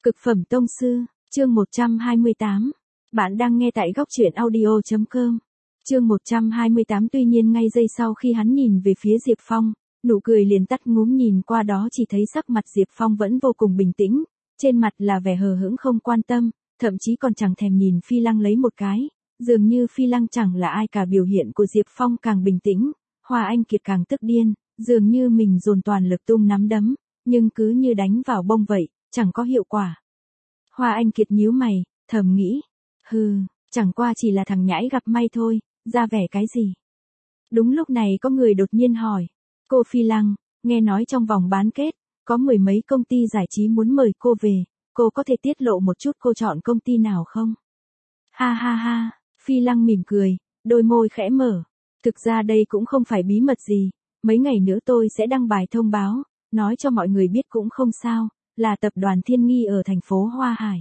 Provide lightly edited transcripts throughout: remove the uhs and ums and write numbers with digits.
Cực phẩm tông sư, chương 128. Bạn đang nghe tại góc truyện audio.com. Chương 128. Tuy nhiên ngay giây sau khi hắn nhìn về phía Diệp Phong, nụ cười liền tắt ngúm, nhìn qua đó chỉ thấy sắc mặt Diệp Phong vẫn vô cùng bình tĩnh, trên mặt là vẻ hờ hững không quan tâm, thậm chí còn chẳng thèm nhìn Phi Lăng lấy một cái, dường như Phi Lăng chẳng là ai cả. Biểu hiện của Diệp Phong càng bình tĩnh, Hoa Anh Kiệt càng tức điên, dường như mình dồn toàn lực tung nắm đấm, nhưng cứ như đánh vào bông vậy, chẳng có hiệu quả. Hoa Anh Kiệt nhíu mày, thầm nghĩ, chẳng qua chỉ là thằng nhãi gặp may thôi, ra vẻ cái gì. Đúng lúc này có người đột nhiên hỏi, cô Phi Lăng, nghe nói trong vòng bán kết, có mười mấy công ty giải trí muốn mời cô về, cô có thể tiết lộ một chút cô chọn công ty nào không? Ha ha ha, Phi Lăng mỉm cười, đôi môi khẽ mở, thực ra đây cũng không phải bí mật gì, mấy ngày nữa tôi sẽ đăng bài thông báo, nói cho mọi người biết cũng không sao, là tập đoàn Thiên Nghi ở thành phố Hoa Hải.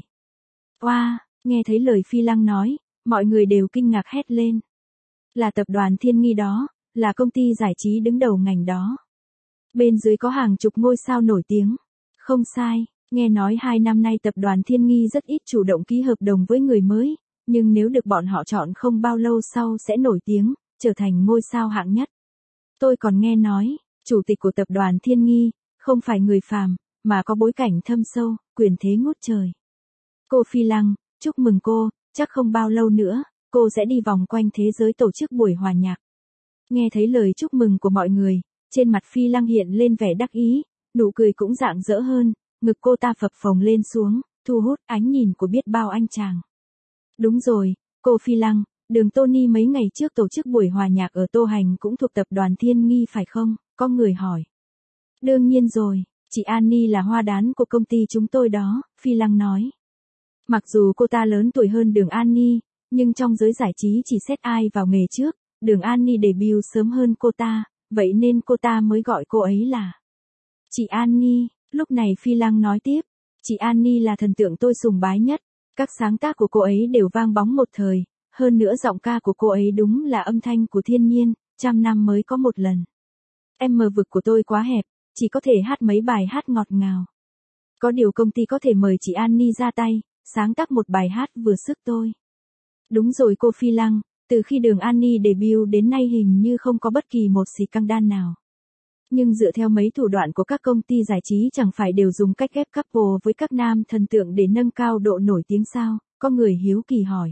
Oa, nghe thấy lời Phi Lăng nói, mọi người đều kinh ngạc hét lên. Là tập đoàn Thiên Nghi đó, là công ty giải trí đứng đầu ngành đó. Bên dưới có hàng chục ngôi sao nổi tiếng. Không sai, nghe nói 2 năm nay tập đoàn Thiên Nghi rất ít chủ động ký hợp đồng với người mới, nhưng nếu được bọn họ chọn không bao lâu sau sẽ nổi tiếng, trở thành ngôi sao hạng nhất. Tôi còn nghe nói, chủ tịch của tập đoàn Thiên Nghi, không phải người phàm, mà có bối cảnh thâm sâu, quyền thế ngút trời. Cô Phi Lăng, chúc mừng cô, chắc không bao lâu nữa, cô sẽ đi vòng quanh thế giới tổ chức buổi hòa nhạc. Nghe thấy lời chúc mừng của mọi người, trên mặt Phi Lăng hiện lên vẻ đắc ý, nụ cười cũng rạng rỡ hơn, ngực cô ta phập phồng lên xuống, thu hút ánh nhìn của biết bao anh chàng. Đúng rồi, cô Phi Lăng, Đường Tony mấy ngày trước tổ chức buổi hòa nhạc ở Tô Hành cũng thuộc tập đoàn Thiên Nghi phải không? Có người hỏi. Đương nhiên rồi, chị Annie là hoa đán của công ty chúng tôi đó, Phi Lăng nói. Mặc dù cô ta lớn tuổi hơn Đường Annie, nhưng trong giới giải trí chỉ xét ai vào nghề trước, Đường Annie debut sớm hơn cô ta, vậy nên cô ta mới gọi cô ấy là chị Annie. Lúc này Phi Lăng nói tiếp, chị Annie là thần tượng tôi sùng bái nhất, các sáng tác của cô ấy đều vang bóng một thời, hơn nữa giọng ca của cô ấy đúng là âm thanh của thiên nhiên, 100 năm mới có một lần. Em mờ vực của tôi quá hẹp, chỉ có thể hát mấy bài hát ngọt ngào. Có điều công ty có thể mời chị Annie ra tay, sáng tác một bài hát vừa sức tôi. Đúng rồi cô Phi Lăng, từ khi Đường Annie debut đến nay hình như không có bất kỳ một scandal nào. Nhưng dựa theo mấy thủ đoạn của các công ty giải trí chẳng phải đều dùng cách ghép couple với các nam thần tượng để nâng cao độ nổi tiếng sao? Có người hiếu kỳ hỏi.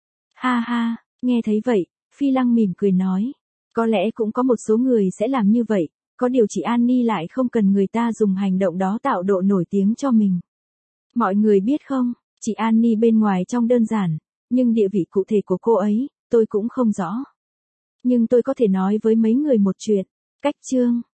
Ha ha, nghe thấy vậy, Phi Lăng mỉm cười nói. Có lẽ cũng có một số người sẽ làm như vậy, có điều chị Annie lại không cần người ta dùng hành động đó tạo độ nổi tiếng cho mình. Mọi người biết không, chị Annie bên ngoài trông đơn giản, nhưng địa vị cụ thể của cô ấy, tôi cũng không rõ. Nhưng tôi có thể nói với mấy người một chuyện, cách chương.